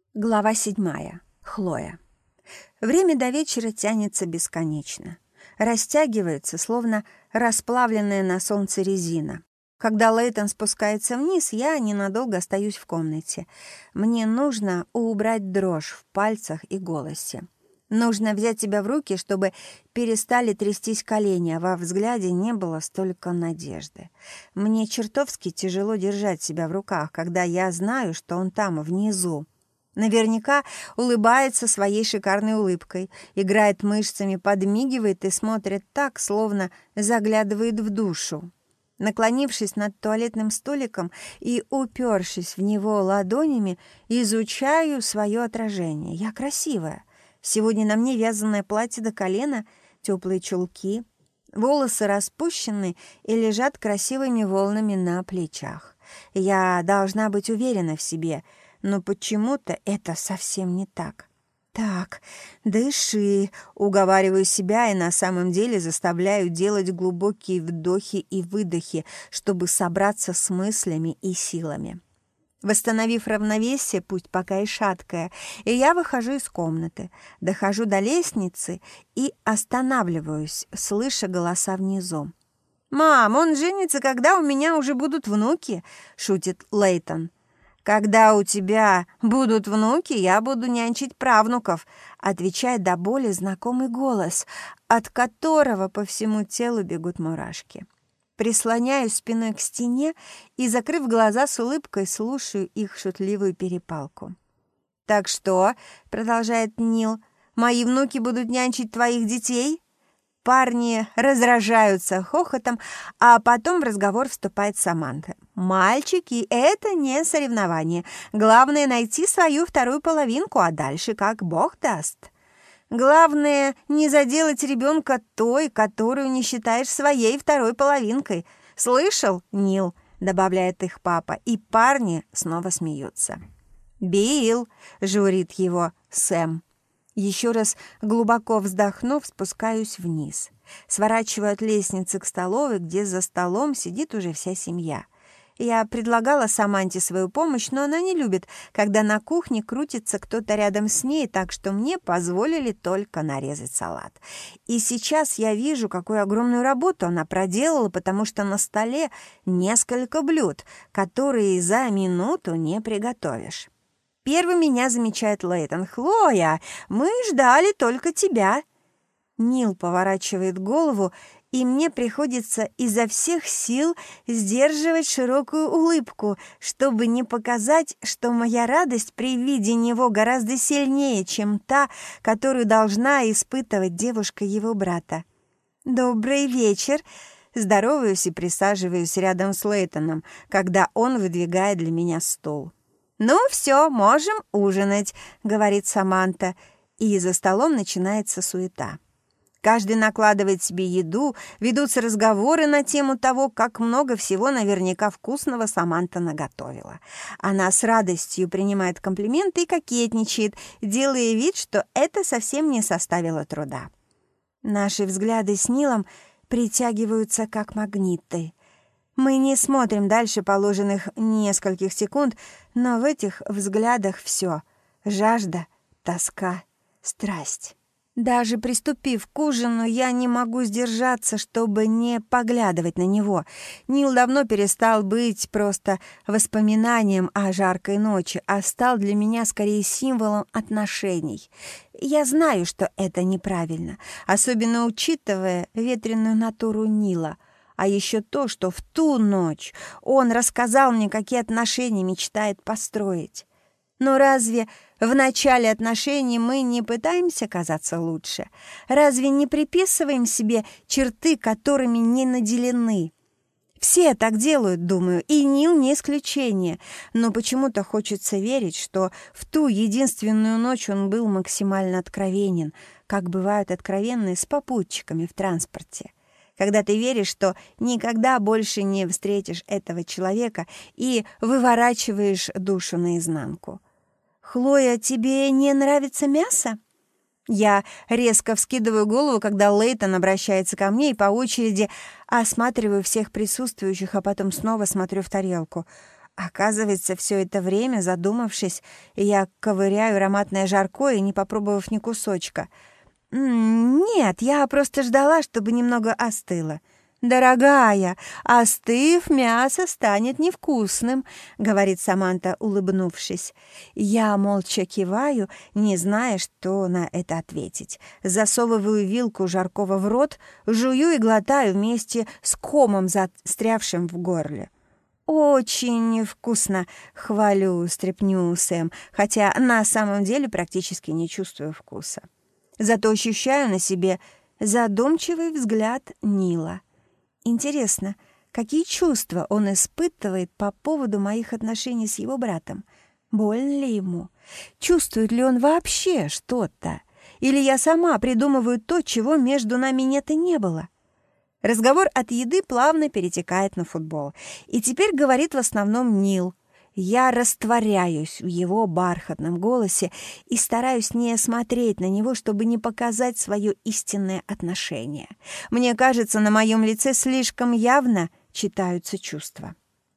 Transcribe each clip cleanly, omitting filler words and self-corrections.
Глава 7. Хлоя. Время до вечера тянется бесконечно. Растягивается, словно расплавленная на солнце резина. Когда Лейтон спускается вниз, я ненадолго остаюсь в комнате. Мне нужно убрать дрожь в пальцах и голосе. Нужно взять себя в руки, чтобы перестали трястись колени, а во взгляде не было столько надежды. Мне чертовски тяжело держать себя в руках, когда я знаю, что он там, внизу. Наверняка улыбается своей шикарной улыбкой, играет мышцами, подмигивает и смотрит так, словно заглядывает в душу. Наклонившись над туалетным столиком и упершись в него ладонями, изучаю свое отражение. Я красивая. Сегодня на мне вязаное платье до колена, теплые чулки, волосы распущены и лежат красивыми волнами на плечах. Я должна быть уверена в себе, но почему-то это совсем не так. «Так, дыши», — уговариваю себя и на самом деле заставляю делать глубокие вдохи и выдохи, чтобы собраться с мыслями и силами. Восстановив равновесие, пусть пока и шаткое, и я выхожу из комнаты, дохожу до лестницы и останавливаюсь, слыша голоса внизу. «Мам, он женится, когда у меня уже будут внуки», — шутит Лейтон. «Когда у тебя будут внуки, я буду нянчить правнуков», отвечает до боли знакомый голос, от которого по всему телу бегут мурашки. Прислоняюсь спиной к стене и, закрыв глаза, с улыбкой слушаю их шутливую перепалку. «Так что», — продолжает Нил, — «мои внуки будут нянчить твоих детей?» Парни раздражаются хохотом, а потом в разговор вступает Саманта. «Мальчики, это не соревнование. Главное — найти свою вторую половинку, а дальше как Бог даст. Главное — не заделать ребенка той, которую не считаешь своей второй половинкой. Слышал, Нил?» — добавляет их папа, и парни снова смеются. «Билл!» — журит его Сэм. Еще раз глубоко вздохнув, спускаюсь вниз. Сворачиваю от лестницы к столовой, где за столом сидит уже вся семья. Я предлагала Саманте свою помощь, но она не любит, когда на кухне крутится кто-то рядом с ней, так что мне позволили только нарезать салат. И сейчас я вижу, какую огромную работу она проделала, потому что на столе несколько блюд, которые за минуту не приготовишь. Первым меня замечает Лейтон. «Хлоя, мы ждали только тебя». Нил поворачивает голову, и мне приходится изо всех сил сдерживать широкую улыбку, чтобы не показать, что моя радость при виде него гораздо сильнее, чем та, которую должна испытывать девушка его брата. «Добрый вечер!» Здороваюсь и присаживаюсь рядом с Лейтоном, когда он выдвигает для меня стол. «Ну все, можем ужинать», — говорит Саманта, и за столом начинается суета. Каждый накладывает себе еду, ведутся разговоры на тему того, как много всего наверняка вкусного Саманта наготовила. Она с радостью принимает комплименты и кокетничает, делая вид, что это совсем не составило труда. Наши взгляды с Нилом притягиваются как магниты. Мы не смотрим дальше положенных нескольких секунд, но в этих взглядах все — жажда, тоска, страсть. Даже приступив к ужину, я не могу сдержаться, чтобы не поглядывать на него. Нил давно перестал быть просто воспоминанием о жаркой ночи, а стал для меня скорее символом отношений. Я знаю, что это неправильно, особенно учитывая ветреную натуру Нила. А еще то, что в ту ночь он рассказал мне, какие отношения мечтает построить. Но разве в начале отношений мы не пытаемся казаться лучше? Разве не приписываем себе черты, которыми не наделены? Все так делают, думаю, и Нил не исключение. Но почему-то хочется верить, что в ту единственную ночь он был максимально откровенен, как бывают откровенны с попутчиками в транспорте. Когда ты веришь, что никогда больше не встретишь этого человека и выворачиваешь душу наизнанку. «Хлоя, тебе не нравится мясо?» Я резко вскидываю голову, когда Лейтон обращается ко мне, и по очереди осматриваю всех присутствующих, а потом снова смотрю в тарелку. Оказывается, все это время, задумавшись, я ковыряю ароматное жаркое, не попробовав ни кусочка. «Нет, я просто ждала, чтобы немного остыло». «Дорогая, остыв, мясо станет невкусным», — говорит Саманта, улыбнувшись. Я молча киваю, не зная, что на это ответить. Засовываю вилку жаркого в рот, жую и глотаю вместе с комом, застрявшим в горле. «Очень вкусно», — хвалю стряпню Сэм, хотя на самом деле практически не чувствую вкуса. Зато ощущаю на себе задумчивый взгляд Нила. Интересно, какие чувства он испытывает по поводу моих отношений с его братом? Больно ли ему? Чувствует ли он вообще что-то? Или я сама придумываю то, чего между нами нет и не было? Разговор от еды плавно перетекает на футбол. И теперь говорит в основном Нил. Я растворяюсь в его бархатном голосе и стараюсь не смотреть на него, чтобы не показать свое истинное отношение. Мне кажется, на моем лице слишком явно читаются чувства.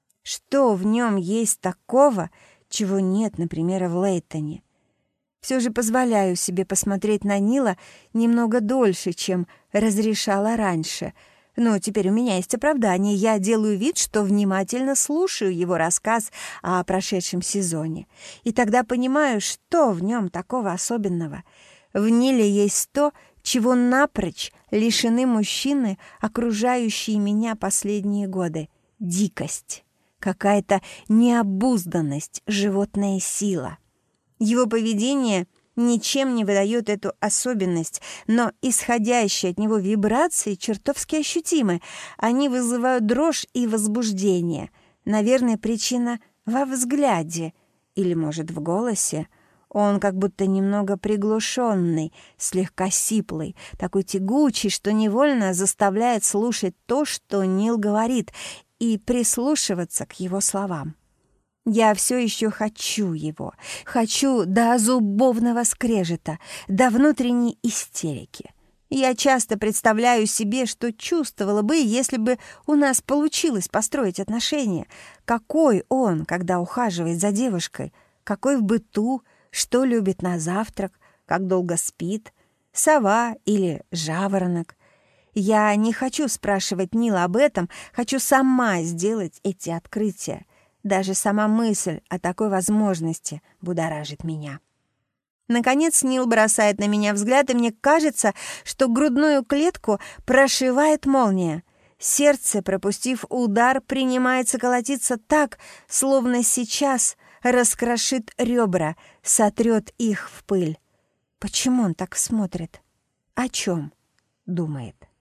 Что в нем есть такого, чего нет, например, в Лейтоне? Все же позволяю себе посмотреть на Нила немного дольше, чем разрешала раньше — но теперь у меня есть оправдание. Я делаю вид, что внимательно слушаю его рассказ о прошедшем сезоне. И тогда понимаю, что в нем такого особенного. В Ниле есть то, чего напрочь лишены мужчины, окружающие меня последние годы. Дикость, какая-то необузданность, животная сила. Его поведение ничем не выдает эту особенность, но исходящие от него вибрации чертовски ощутимы. Они вызывают дрожь и возбуждение. Наверное, причина во взгляде или, может, в голосе. Он как будто немного приглушенный, слегка сиплый, такой тягучий, что невольно заставляет слушать то, что Нил говорит, и прислушиваться к его словам. Я все еще хочу его, хочу до зубовного скрежета, до внутренней истерики. Я часто представляю себе, что чувствовала бы, если бы у нас получилось построить отношения. Какой он, когда ухаживает за девушкой, какой в быту, что любит на завтрак, как долго спит, сова или жаворонок. Я не хочу спрашивать Нила об этом, хочу сама сделать эти открытия. Даже сама мысль о такой возможности будоражит меня. Наконец Нил бросает на меня взгляд, и мне кажется, что грудную клетку прошивает молния. Сердце, пропустив удар, принимается колотиться так, словно сейчас раскрошит ребра, сотрет их в пыль. Почему он так смотрит? О чем думает?